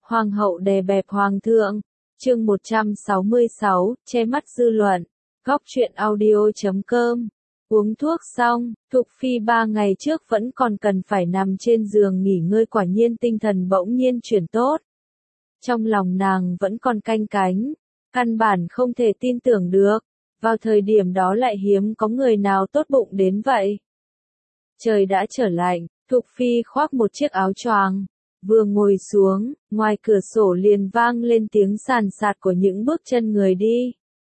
Hoàng hậu đè bẹp hoàng thượng. Chương 166, che mắt dư luận. Góc truyện audio.com. Uống thuốc xong, Thục Phi 3 ngày trước vẫn còn cần phải nằm trên giường nghỉ ngơi, quả nhiên tinh thần bỗng nhiên chuyển tốt. Trong lòng nàng vẫn còn canh cánh, căn bản không thể tin tưởng được, vào thời điểm đó lại hiếm có người nào tốt bụng đến vậy. Trời đã trở lạnh, Thục Phi khoác một chiếc áo choàng, vừa ngồi xuống, ngoài cửa sổ liền vang lên tiếng sàn sạt của những bước chân người đi.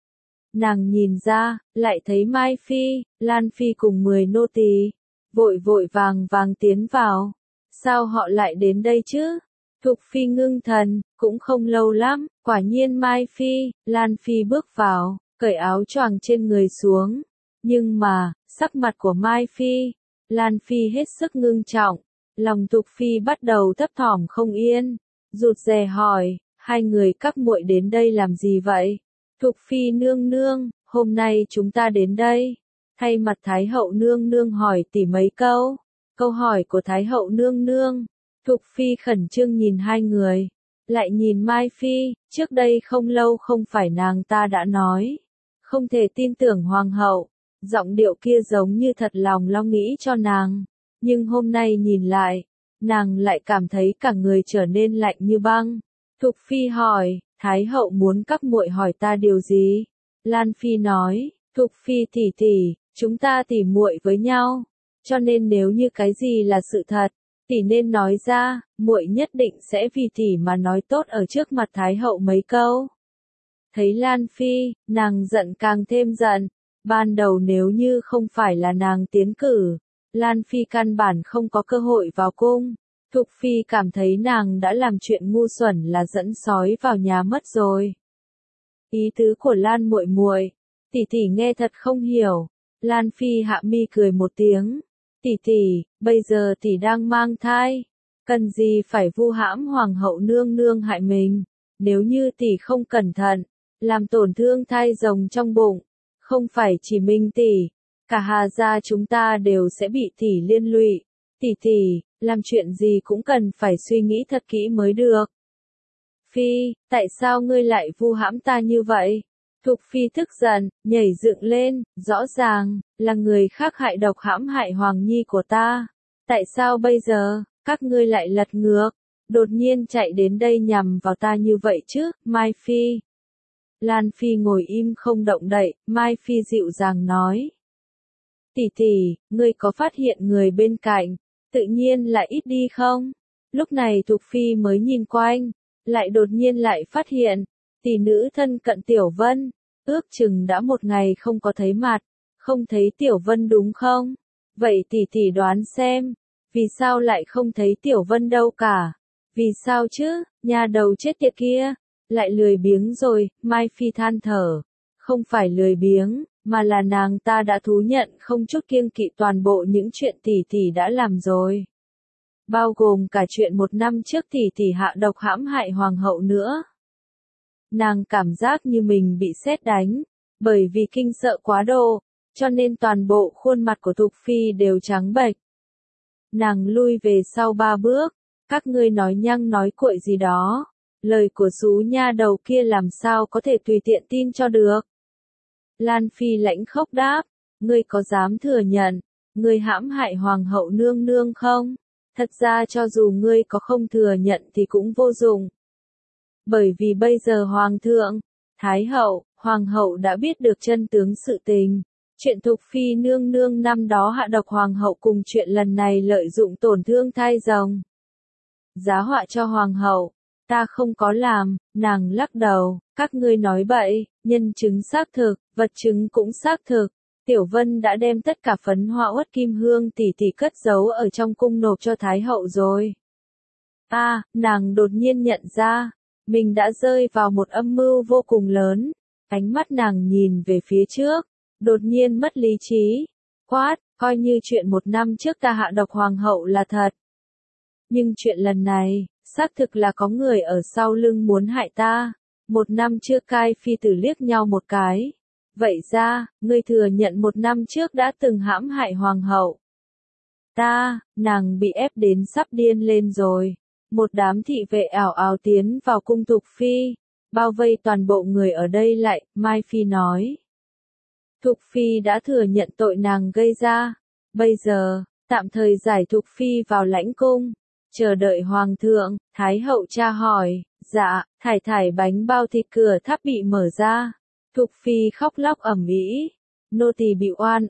Nàng nhìn ra, lại thấy Mai Phi, Lan Phi cùng 10 nô tỳ, vội vội vàng vàng tiến vào. Sao họ lại đến đây chứ? Thục Phi ngưng thần, cũng không lâu lắm, quả nhiên Mai Phi, Lan Phi bước vào, cởi áo choàng trên người xuống. Nhưng mà, sắc mặt của Mai Phi, Lan Phi hết sức ngưng trọng, lòng Thục Phi bắt đầu thấp thỏm không yên, rụt rè hỏi, hai người các muội đến đây làm gì vậy? Thục Phi nương nương, hôm nay chúng ta đến đây, thay mặt Thái hậu nương nương hỏi tỉ mấy câu. Câu hỏi của Thái hậu nương nương, Thục Phi khẩn trương nhìn hai người, lại nhìn Mai Phi, trước đây không lâu không phải nàng ta đã nói, không thể tin tưởng hoàng hậu, giọng điệu kia giống như thật lòng lo nghĩ cho nàng, nhưng hôm nay nhìn lại, nàng lại cảm thấy cả người trở nên lạnh như băng. Thục Phi hỏi, Thái hậu muốn các muội hỏi ta điều gì? Lan Phi nói, Thục Phi tỷ tỷ, chúng ta tỉ muội với nhau, cho nên nếu như cái gì là sự thật, tỷ nên nói ra, muội nhất định sẽ vì tỷ mà nói tốt ở trước mặt Thái hậu mấy câu. Thấy Lan Phi, nàng giận càng thêm giận, ban đầu nếu như không phải là nàng tiến cử, Lan Phi căn bản không có cơ hội vào cung. Thục Phi cảm thấy nàng đã làm chuyện ngu xuẩn là dẫn sói vào nhà mất rồi. Ý tứ của Lan muội muội, tỷ tỷ nghe thật không hiểu. Lan Phi hạ mi cười một tiếng. Tỷ tỷ, bây giờ tỷ đang mang thai, cần gì phải vu hãm hoàng hậu nương nương hại mình? Nếu như tỷ không cẩn thận, làm tổn thương thai rồng trong bụng, không phải chỉ mình tỷ, cả Hà gia chúng ta đều sẽ bị tỷ liên lụy. Tỷ tỷ, làm chuyện gì cũng cần phải suy nghĩ thật kỹ mới được. Phi, tại sao ngươi lại vu hãm ta như vậy? Thục Phi tức giận, nhảy dựng lên, rõ ràng, là người khác hại độc hãm hại Hoàng Nhi của ta. Tại sao bây giờ, các ngươi lại lật ngược, đột nhiên chạy đến đây nhằm vào ta như vậy chứ, Mai Phi? Lan Phi ngồi im không động đậy, Mai Phi dịu dàng nói. Tỷ tỷ, ngươi có phát hiện người bên cạnh, tự nhiên là ít đi không? Lúc này Thục Phi mới nhìn quanh, lại đột nhiên lại phát hiện, tỷ nữ thân cận Tiểu Vân, ước chừng đã một ngày không có thấy mặt, không thấy Tiểu Vân đúng không? Vậy tỷ tỷ đoán xem, vì sao lại không thấy Tiểu Vân đâu cả? Vì sao chứ, nhà đầu chết tiệt kia, lại lười biếng rồi, Mai Phi than thở, không phải lười biếng, mà là nàng ta đã thú nhận không chút kiêng kỵ toàn bộ những chuyện tỷ tỷ đã làm rồi. Bao gồm cả chuyện 1 năm trước tỷ tỷ hạ độc hãm hại hoàng hậu nữa. Nàng cảm giác như mình bị sét đánh, bởi vì kinh sợ quá độ, cho nên toàn bộ khuôn mặt của Thục Phi đều trắng bệch. Nàng lui về sau 3 bước, các ngươi nói nhăng nói cuội gì đó, lời của xú nha đầu kia làm sao có thể tùy tiện tin cho được. Lan Phi lãnh khốc đáp, ngươi có dám thừa nhận, ngươi hãm hại hoàng hậu nương nương không? Thật ra cho dù ngươi có không thừa nhận thì cũng vô dụng. Bởi vì bây giờ hoàng thượng, thái hậu, hoàng hậu đã biết được chân tướng sự tình. Chuyện Thục Phi nương nương năm đó hạ độc hoàng hậu cùng chuyện lần này lợi dụng tổn thương thai rồng. Giá họa cho hoàng hậu, ta không có làm, nàng lắc đầu, các ngươi nói bậy, nhân chứng xác thực, vật chứng cũng xác thực. Tiểu Vân đã đem tất cả phấn hoa uất kim hương tỷ tỷ cất giấu ở trong cung nộp cho Thái hậu rồi. Nàng đột nhiên nhận ra, mình đã rơi vào một âm mưu vô cùng lớn. Ánh mắt nàng nhìn về phía trước, đột nhiên mất lý trí. Quát, coi như chuyện 1 năm trước ta hạ độc hoàng hậu là thật. Nhưng chuyện lần này, xác thực là có người ở sau lưng muốn hại ta. 1 năm trước Cai Phi Tử liếc nhau một cái. Vậy ra, ngươi thừa nhận 1 năm trước đã từng hãm hại hoàng hậu. Nàng bị ép đến sắp điên lên rồi. Một đám thị vệ ảo ảo tiến vào cung Thục Phi, bao vây toàn bộ người ở đây lại, Mai Phi nói. Thục Phi đã thừa nhận tội nàng gây ra, bây giờ, tạm thời giải Thục Phi vào lãnh cung, chờ đợi Hoàng thượng. Thái hậu tra hỏi, dạ, thải thải bánh bao thịt cửa tháp bị mở ra. Thục Phi khóc lóc ầm ĩ, nô tỳ bị oan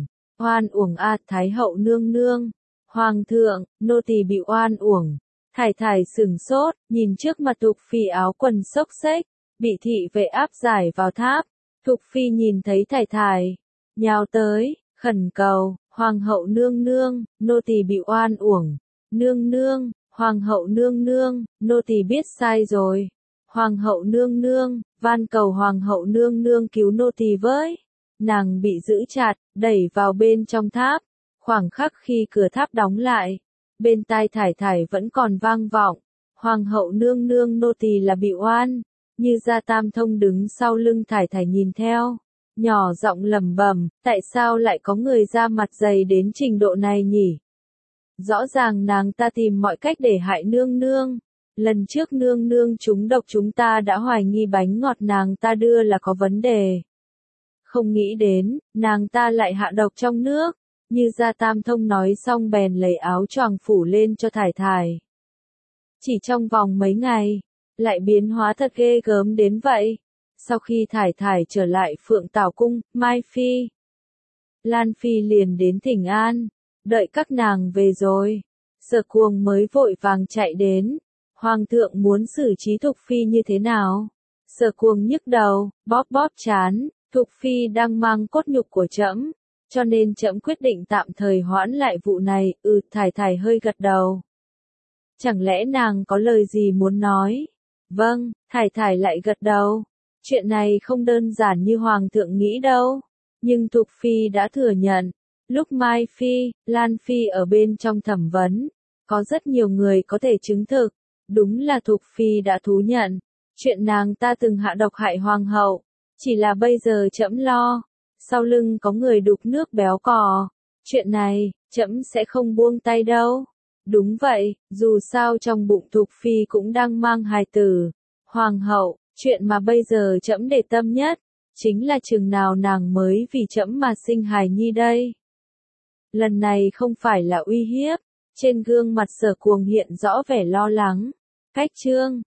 uổng a. Thái hậu nương nương, Hoàng thượng, nô tỳ bị oan uổng. Thải thải sửng sốt, nhìn trước mặt Thục Phi áo quần xốc xếch, bị thị vệ áp giải vào tháp. Thục Phi nhìn thấy thải thải, nhào tới, khẩn cầu, Hoàng hậu nương nương, nô tỳ bị oan uổng. Nương nương, Hoàng hậu nương nương, nô tỳ biết sai rồi. Hoàng hậu nương nương, van cầu Hoàng hậu nương nương cứu nô tỳ với. Nàng bị giữ chặt, đẩy vào bên trong tháp. Khoảng khắc khi cửa tháp đóng lại, bên tai thải thải vẫn còn vang vọng. Hoàng hậu nương nương, nô tỳ là bị oan. Như Gia Tam Thông đứng sau lưng thải thải nhìn theo, nhỏ giọng lẩm bẩm, tại sao lại có người ra mặt dày đến trình độ này nhỉ? Rõ ràng nàng ta tìm mọi cách để hại nương nương. Lần trước nương nương trúng độc chúng ta đã hoài nghi bánh ngọt nàng ta đưa là có vấn đề. Không nghĩ đến, nàng ta lại hạ độc trong nước. Như Gia Tam Thông nói xong bèn lấy áo choàng phủ lên cho thải thải. Chỉ trong vòng mấy ngày, lại biến hóa thật ghê gớm đến vậy. Sau khi thải thải trở lại Phượng Tảo Cung, Mai Phi, Lan Phi liền đến thỉnh an. Đợi các nàng về rồi, Sở Cuồng mới vội vàng chạy đến. Hoàng thượng muốn xử trí Thục Phi như thế nào? Sở Cuồng nhức đầu, bóp bóp trán. Thục Phi đang mang cốt nhục của trẫm, cho nên trẫm quyết định tạm thời hoãn lại vụ này. Thải thải hơi gật đầu. Chẳng lẽ nàng có lời gì muốn nói? Vâng, thải thải lại gật đầu. Chuyện này không đơn giản như Hoàng thượng nghĩ đâu. Nhưng Thục Phi đã thừa nhận. Lúc Mai Phi, Lan Phi ở bên trong thẩm vấn, có rất nhiều người có thể chứng thực. Đúng là Thục Phi đã thú nhận. Chuyện nàng ta từng hạ độc hại Hoàng hậu. Chỉ là bây giờ trẫm lo. Sau lưng có người đục nước béo cò. Chuyện này, trẫm sẽ không buông tay đâu. Đúng vậy, dù sao trong bụng Thục Phi cũng đang mang hài tử. Hoàng hậu, chuyện mà bây giờ trẫm để tâm nhất, chính là chừng nào nàng mới vì trẫm mà sinh hài nhi đây. Lần này không phải là uy hiếp. Trên gương mặt Sở Cuồng hiện rõ vẻ lo lắng. Cách chương